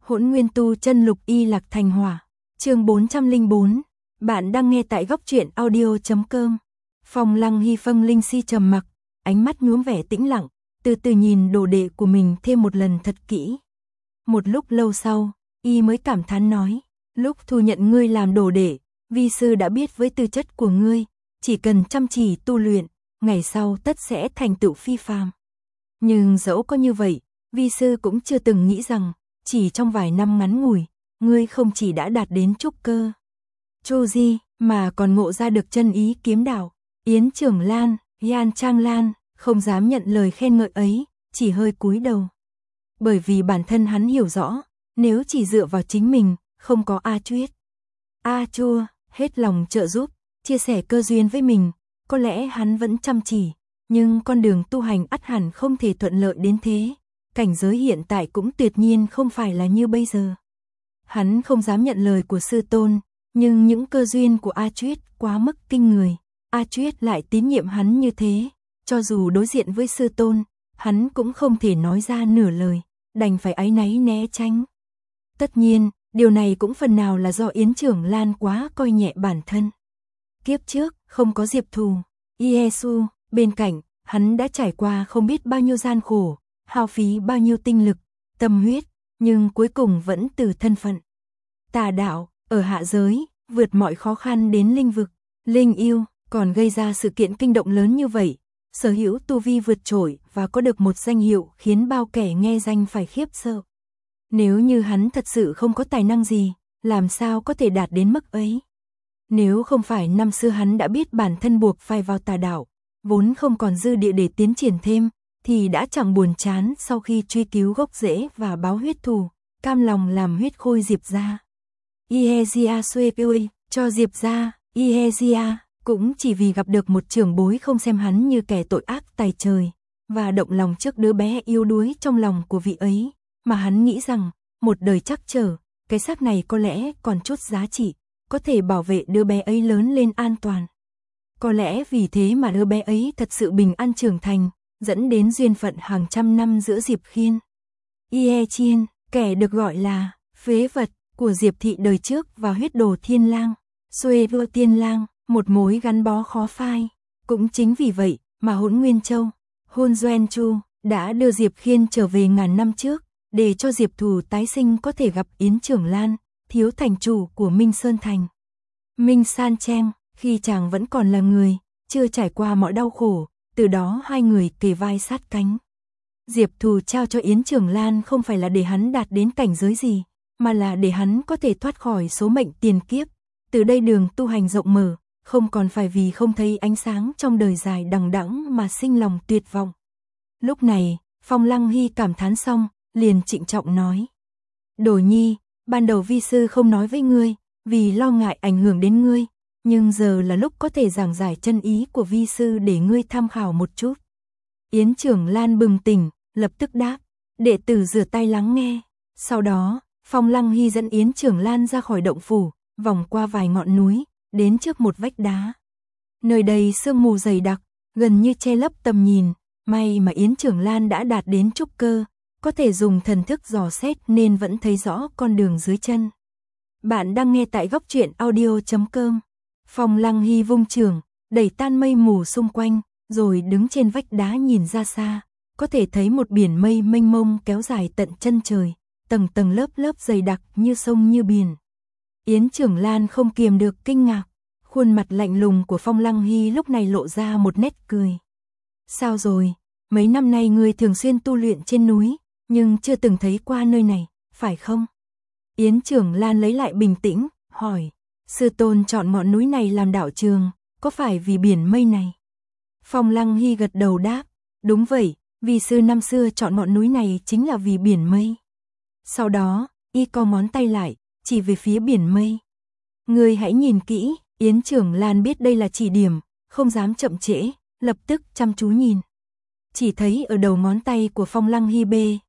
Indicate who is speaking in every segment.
Speaker 1: Hỗn Nguyên Tu Chân Lục Y Lạc Thành Hỏa, chương 404. Bạn đang nghe tại góc truyện audio.com. Phong Lăng Hy Phong Linh Si trầm mặc, ánh mắt nhuốm vẻ tĩnh lặng, từ từ nhìn đồ đệ của mình thêm một lần thật kỹ. Một lúc lâu sau, y mới cảm thán nói, lúc thu nhận ngươi làm đồ đệ, vi sư đã biết với tư chất của ngươi, chỉ cần chăm chỉ tu luyện, ngày sau tất sẽ thành tựu phi phàm. Nhưng dẫu có như vậy, vi sư cũng chưa từng nghĩ rằng, chỉ trong vài năm ngắn ngủi, ngươi không chỉ đã đạt đến trúc cơ Chu Di, mà còn ngộ ra được chân ý kiếm đạo. Yến Trưởng Lan, Yan Trang Lan, không dám nhận lời khen ngợi ấy, chỉ hơi cúi đầu. Bởi vì bản thân hắn hiểu rõ, nếu chỉ dựa vào chính mình, không có A Chuyết, A Chua, hết lòng trợ giúp, chia sẻ cơ duyên với mình, có lẽ hắn vẫn chăm chỉ, nhưng con đường tu hành ắt hẳn không thể thuận lợi đến thế. Cảnh giới hiện tại cũng tuyệt nhiên không phải là như bây giờ. Hắn không dám nhận lời của sư tôn, nhưng những cơ duyên của A Chuyết quá mức kinh người. A Chuyết lại tín nhiệm hắn như thế, cho dù đối diện với sư tôn, hắn cũng không thể nói ra nửa lời, đành phải áy náy né tránh. Tất nhiên, điều này cũng phần nào là do Yến Trưởng Lan quá coi nhẹ bản thân. Kiếp trước, không có Diệp Thù, Yesu, bên cạnh, hắn đã trải qua không biết bao nhiêu gian khổ, hao phí bao nhiêu tinh lực, tâm huyết, nhưng cuối cùng vẫn từ thân phận tà đạo, ở hạ giới, vượt mọi khó khăn đến linh vực, linh yêu, còn gây ra sự kiện kinh động lớn như vậy, sở hữu tu vi vượt trội và có được một danh hiệu khiến bao kẻ nghe danh phải khiếp sợ. Nếu như hắn thật sự không có tài năng gì, làm sao có thể đạt đến mức ấy? Nếu không phải năm xưa hắn đã biết bản thân buộc phải vào tà đạo, vốn không còn dư địa để tiến triển thêm, thì đã chẳng buồn chán sau khi truy cứu gốc rễ và báo huyết thù, cam lòng làm huyết khôi Diệp gia. Ihezia Suepui cho Diệp gia, Ihezia cũng chỉ vì gặp được một trưởng bối không xem hắn như kẻ tội ác tày trời, và động lòng trước đứa bé yếu đuối trong lòng của vị ấy, mà hắn nghĩ rằng, một đời trắc trở, cái xác này có lẽ còn chút giá trị, có thể bảo vệ đứa bé ấy lớn lên an toàn. Có lẽ vì thế mà đứa bé ấy thật sự bình an trưởng thành, dẫn đến duyên phận hàng trăm năm giữa Diệp Khiên, Ie Chiên, kẻ được gọi là phế vật của Diệp thị đời trước và huyết đồ Thiên Lang, Xuê Vua Tiên Lang, một mối gắn bó khó phai. Cũng chính vì vậy mà Hỗn Nguyên Châu, Hôn Doen Chu đã đưa Diệp Khiên trở về ngàn năm trước, để cho Diệp Thù tái sinh có thể gặp Yến Trưởng Lan, thiếu thành chủ của Minh Sơn Thành. Minh San Cheng, khi chàng vẫn còn là người, chưa trải qua mọi đau khổ, từ đó hai người kề vai sát cánh. Diệp Thù trao cho Yến Trưởng Lan không phải là để hắn đạt đến cảnh giới gì, mà là để hắn có thể thoát khỏi số mệnh tiền kiếp. Từ đây đường tu hành rộng mở, không còn phải vì không thấy ánh sáng trong đời dài đằng đẵng mà sinh lòng tuyệt vọng. Lúc này, Phong Lăng Hy cảm thán xong, liền trịnh trọng nói. Đồ nhi, ban đầu vi sư không nói với ngươi, vì lo ngại ảnh hưởng đến ngươi, nhưng giờ là lúc có thể giảng giải chân ý của vi sư để ngươi tham khảo một chút. Yến Trưởng Lan bừng tỉnh, lập tức đáp, đệ tử rửa tay lắng nghe. Sau đó, Phong Lăng Hy dẫn Yến Trưởng Lan ra khỏi động phủ, vòng qua vài ngọn núi, đến trước một vách đá. Nơi đây sương mù dày đặc, gần như che lấp tầm nhìn, may mà Yến Trưởng Lan đã đạt đến trúc cơ, có thể dùng thần thức dò xét nên vẫn thấy rõ con đường dưới chân. Bạn đang nghe tại góc truyện audio.com. Phong Lăng Hy vung chưởng, đẩy tan mây mù xung quanh, rồi đứng trên vách đá nhìn ra xa, có thể thấy một biển mây mênh mông kéo dài tận chân trời, tầng tầng lớp lớp dày đặc như sông như biển. Yến Trưởng Lan không kiềm được kinh ngạc, khuôn mặt lạnh lùng của Phong Lăng Hy lúc này lộ ra một nét cười. Sao rồi, mấy năm nay ngươi thường xuyên tu luyện trên núi, nhưng chưa từng thấy qua nơi này, phải không? Yến Trưởng Lan lấy lại bình tĩnh, hỏi, sư tôn chọn ngọn núi này làm đạo trường, có phải vì biển mây này? Phong Lăng Hy gật đầu đáp, đúng vậy, vì sư năm xưa chọn ngọn núi này chính là vì biển mây. Sau đó, y co ngón tay lại, chỉ về phía biển mây. Ngươi hãy nhìn kỹ, Yến Trưởng Lan biết đây là chỉ điểm, không dám chậm trễ, lập tức chăm chú nhìn. Chỉ thấy ở đầu ngón tay của Phong Lăng Hy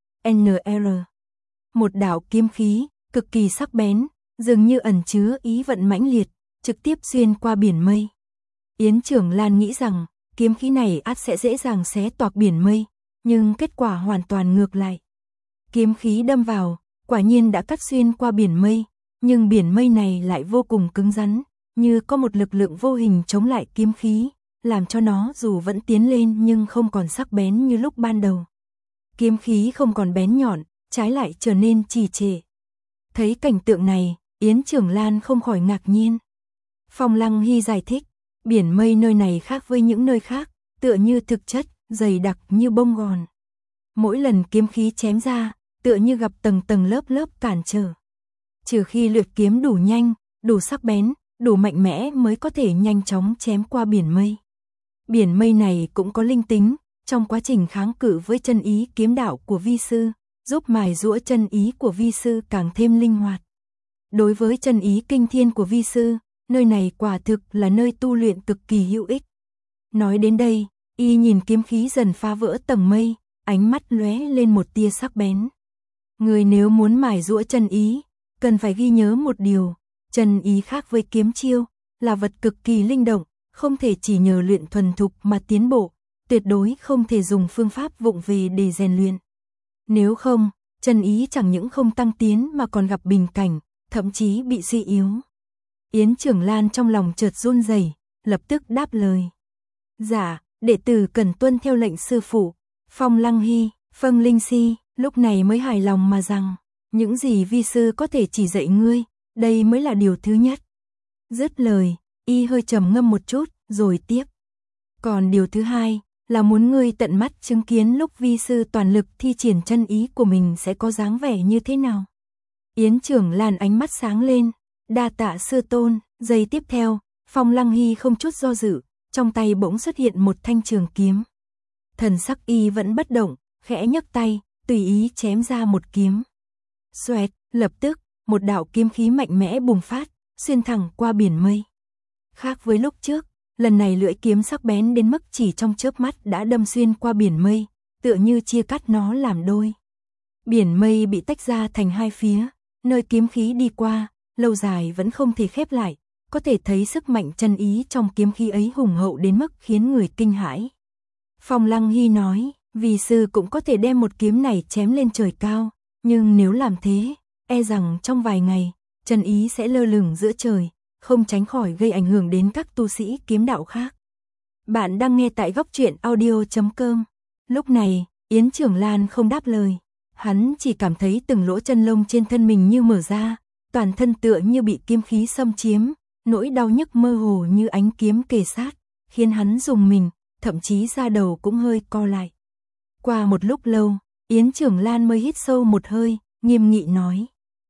Speaker 1: BNR, một đạo kiếm khí, cực kỳ sắc bén, dường như ẩn chứa ý vận mãnh liệt, trực tiếp xuyên qua biển mây. Yến Trưởng Lan nghĩ rằng, kiếm khí này ắt sẽ dễ dàng xé toạc biển mây, nhưng kết quả hoàn toàn ngược lại. Kiếm khí đâm vào, quả nhiên đã cắt xuyên qua biển mây, nhưng biển mây này lại vô cùng cứng rắn, như có một lực lượng vô hình chống lại kiếm khí, làm cho nó dù vẫn tiến lên nhưng không còn sắc bén như lúc ban đầu. Kiếm khí không còn bén nhọn, trái lại trở nên trì trệ. Thấy cảnh tượng này, Yến Trưởng Lan không khỏi ngạc nhiên. Phong Lăng Hy giải thích, biển mây nơi này khác với những nơi khác, tựa như thực chất, dày đặc như bông gòn. Mỗi lần kiếm khí chém ra, tựa như gặp tầng tầng lớp lớp cản trở. Trừ khi luyện kiếm đủ nhanh, đủ sắc bén, đủ mạnh mẽ mới có thể nhanh chóng chém qua biển mây. Biển mây này cũng có linh tính, trong quá trình kháng cự với chân ý kiếm đạo của vi sư, giúp mài giũa chân ý của vi sư càng thêm linh hoạt. Đối với chân ý kinh thiên của vi sư, nơi này quả thực là nơi tu luyện cực kỳ hữu ích. Nói đến đây, y nhìn kiếm khí dần phá vỡ tầng mây, ánh mắt lóe lên một tia sắc bén. Người nếu muốn mài giũa chân ý, cần phải ghi nhớ một điều, chân ý khác với kiếm chiêu, là vật cực kỳ linh động, không thể chỉ nhờ luyện thuần thục mà tiến bộ, tuyệt đối không thể dùng phương pháp vụng về để rèn luyện. Nếu không, chân ý chẳng những không tăng tiến mà còn gặp bình cảnh, thậm chí bị suy yếu. Yến Trưởng Lan trong lòng chợt run rẩy, lập tức đáp lời. Dạ, đệ tử cần tuân theo lệnh sư phụ. Phong Lăng Hy, Phong Linh Si, lúc này mới hài lòng mà rằng, những gì vi sư có thể chỉ dạy ngươi, đây mới là điều thứ nhất. Dứt lời, y hơi trầm ngâm một chút, rồi tiếp. Còn điều thứ hai, là muốn ngươi tận mắt chứng kiến lúc vi sư toàn lực thi triển chân ý của mình sẽ có dáng vẻ như thế nào. Yến Trưởng Lan ánh mắt sáng lên, đa tạ sư tôn. Giây tiếp theo, Phong Lăng Hy không chút do dự, trong tay bỗng xuất hiện một thanh trường kiếm. Thần sắc y vẫn bất động, khẽ nhấc tay, tùy ý chém ra một kiếm. Xoẹt, lập tức, một đạo kiếm khí mạnh mẽ bùng phát, xuyên thẳng qua biển mây. Khác với lúc trước, lần này lưỡi kiếm sắc bén đến mức chỉ trong chớp mắt đã đâm xuyên qua biển mây, tựa như chia cắt nó làm đôi. Biển mây bị tách ra thành hai phía, nơi kiếm khí đi qua, lâu dài vẫn không thể khép lại, có thể thấy sức mạnh chân ý trong kiếm khí ấy hùng hậu đến mức khiến người kinh hãi. Phong Lăng Hy nói, vì sư cũng có thể đem một kiếm này chém lên trời cao, nhưng nếu làm thế, e rằng trong vài ngày, chân ý sẽ lơ lửng giữa trời, không tránh khỏi gây ảnh hưởng đến các tu sĩ kiếm đạo khác. Bạn đang nghe tại Góc Truyện Audio.com. Lúc này, Yến Trưởng Lan không đáp lời, hắn chỉ cảm thấy từng lỗ chân lông trên thân mình như mở ra, toàn thân tựa như bị kiếm khí xâm chiếm, nỗi đau nhức mơ hồ như ánh kiếm kề sát, khiến hắn rùng mình, thậm chí da đầu cũng hơi co lại. Qua một lúc lâu, Yến Trưởng Lan mới hít sâu một hơi, nghiêm nghị nói.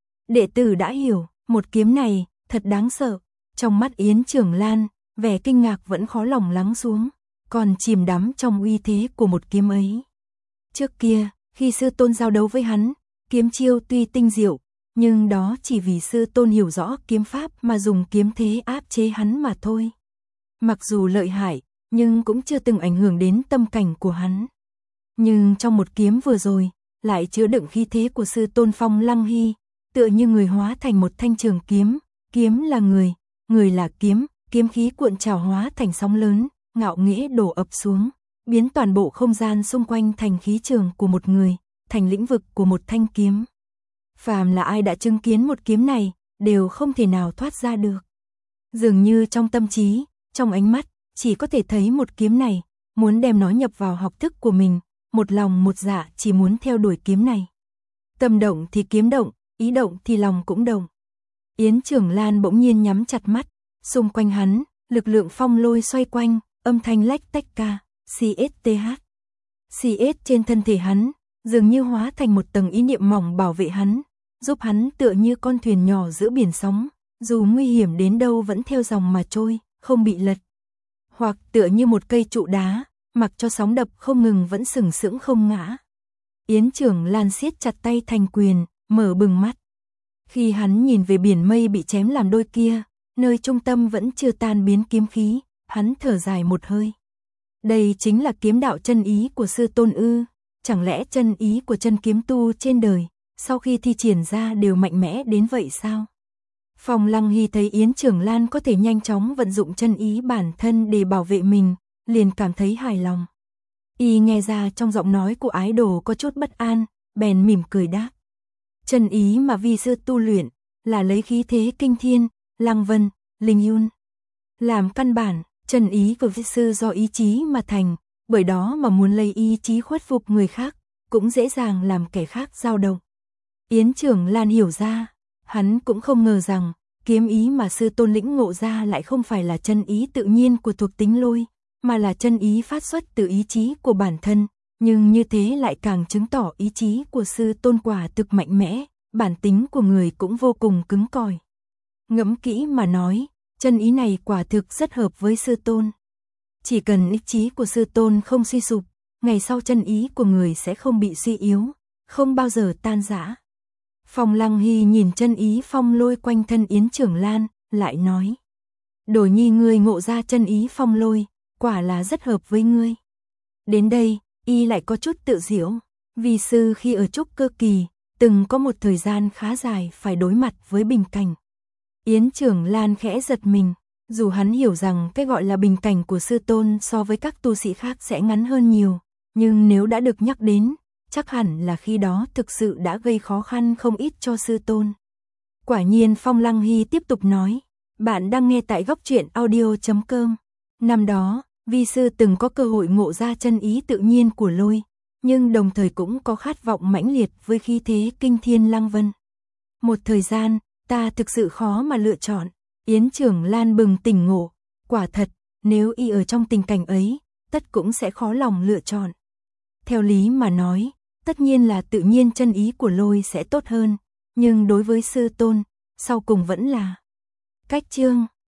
Speaker 1: Đệ tử đã hiểu, một kiếm này, thật đáng sợ. Trong mắt Yến Trưởng Lan, vẻ kinh ngạc vẫn khó lòng lắng xuống, còn chìm đắm trong uy thế của một kiếm ấy. Trước kia, khi sư tôn giao đấu với hắn, kiếm chiêu tuy tinh diệu, nhưng đó chỉ vì sư tôn hiểu rõ kiếm pháp mà dùng kiếm thế áp chế hắn mà thôi. Mặc dù lợi hại, nhưng cũng chưa từng ảnh hưởng đến tâm cảnh của hắn. Nhưng trong một kiếm vừa rồi, lại chứa đựng khí thế của sư tôn Phong Lăng Hy, tựa như người hóa thành một thanh trường kiếm, kiếm là người, người là kiếm, kiếm khí cuộn trào hóa thành sóng lớn, ngạo nghễ đổ ập xuống, biến toàn bộ không gian xung quanh thành khí trường của một người, thành lĩnh vực của một thanh kiếm. Phàm là ai đã chứng kiến một kiếm này, đều không thể nào thoát ra được. Dường như trong tâm trí, trong ánh mắt, chỉ có thể thấy một kiếm này, muốn đem nó nhập vào học thức của mình, một lòng một dạ chỉ muốn theo đuổi kiếm này. Tâm động thì kiếm động, ý động thì lòng cũng động. Yến Trưởng Lan bỗng nhiên nhắm chặt mắt, xung quanh hắn, lực lượng phong lôi xoay quanh, âm thanh lách tách ca, CSTH. CS trên thân thể hắn, dường như hóa thành một tầng ý niệm mỏng bảo vệ hắn, giúp hắn tựa như con thuyền nhỏ giữa biển sóng, dù nguy hiểm đến đâu vẫn theo dòng mà trôi, không bị lật. Hoặc tựa như một cây trụ đá, mặc cho sóng đập không ngừng vẫn sừng sững không ngã. Yến Trưởng Lan siết chặt tay thành quyền, mở bừng mắt. Khi hắn nhìn về biển mây bị chém làm đôi kia, nơi trung tâm vẫn chưa tan biến kiếm khí, hắn thở dài một hơi. Đây chính là kiếm đạo chân ý của sư tôn ư? Chẳng lẽ chân ý của chân kiếm tu trên đời, sau khi thi triển ra đều mạnh mẽ đến vậy sao? Phong Lăng Hy thấy Yến Trưởng Lan có thể nhanh chóng vận dụng chân ý bản thân để bảo vệ mình, liền cảm thấy hài lòng. Y nghe ra trong giọng nói của ái đồ có chút bất an, bèn mỉm cười đáp. Chân ý mà vi sư tu luyện là lấy khí thế kinh thiên, lăng vân, linh yun làm căn bản. Chân ý của vi sư do ý chí mà thành, bởi đó mà muốn lấy ý chí khuất phục người khác, cũng dễ dàng làm kẻ khác dao động. Yến Trưởng Lan hiểu ra, hắn cũng không ngờ rằng, kiếm ý mà sư tôn lĩnh ngộ ra lại không phải là chân ý tự nhiên của thuộc tính lôi, mà là chân ý phát xuất từ ý chí của bản thân, nhưng như thế lại càng chứng tỏ ý chí của sư tôn quả thực mạnh mẽ, bản tính của người cũng vô cùng cứng cỏi. Ngẫm kỹ mà nói, chân ý này quả thực rất hợp với sư tôn. Chỉ cần ý chí của sư tôn không suy sụp, ngày sau chân ý của người sẽ không bị suy yếu, không bao giờ tan rã. Phong Lăng Hy nhìn chân ý phong lôi quanh thân Yến Trưởng Lan, lại nói. Đồ nhi ngươi ngộ ra chân ý phong lôi, quả là rất hợp với ngươi. Đến đây, y lại có chút tự diễu, vì sư khi ở trúc cơ kỳ, từng có một thời gian khá dài phải đối mặt với bình cảnh. Yến Trưởng Lan khẽ giật mình, dù hắn hiểu rằng cái gọi là bình cảnh của sư tôn so với các tu sĩ khác sẽ ngắn hơn nhiều, nhưng nếu đã được nhắc đến, chắc hẳn là khi đó thực sự đã gây khó khăn không ít cho sư tôn. Quả nhiên Phong Lăng Hy tiếp tục nói, bạn đang nghe tại góc truyện audio.com. Năm đó, vi sư từng có cơ hội ngộ ra chân ý tự nhiên của lôi, nhưng đồng thời cũng có khát vọng mãnh liệt với khí thế kinh thiên lăng vân. Một thời gian, ta thực sự khó mà lựa chọn. Yến Trưởng Lan bừng tỉnh ngộ, quả thật, nếu y ở trong tình cảnh ấy, tất cũng sẽ khó lòng lựa chọn. Theo lý mà nói, tất nhiên là tự nhiên chân ý của lôi sẽ tốt hơn, nhưng đối với sư tôn, sau cùng vẫn là cách chương.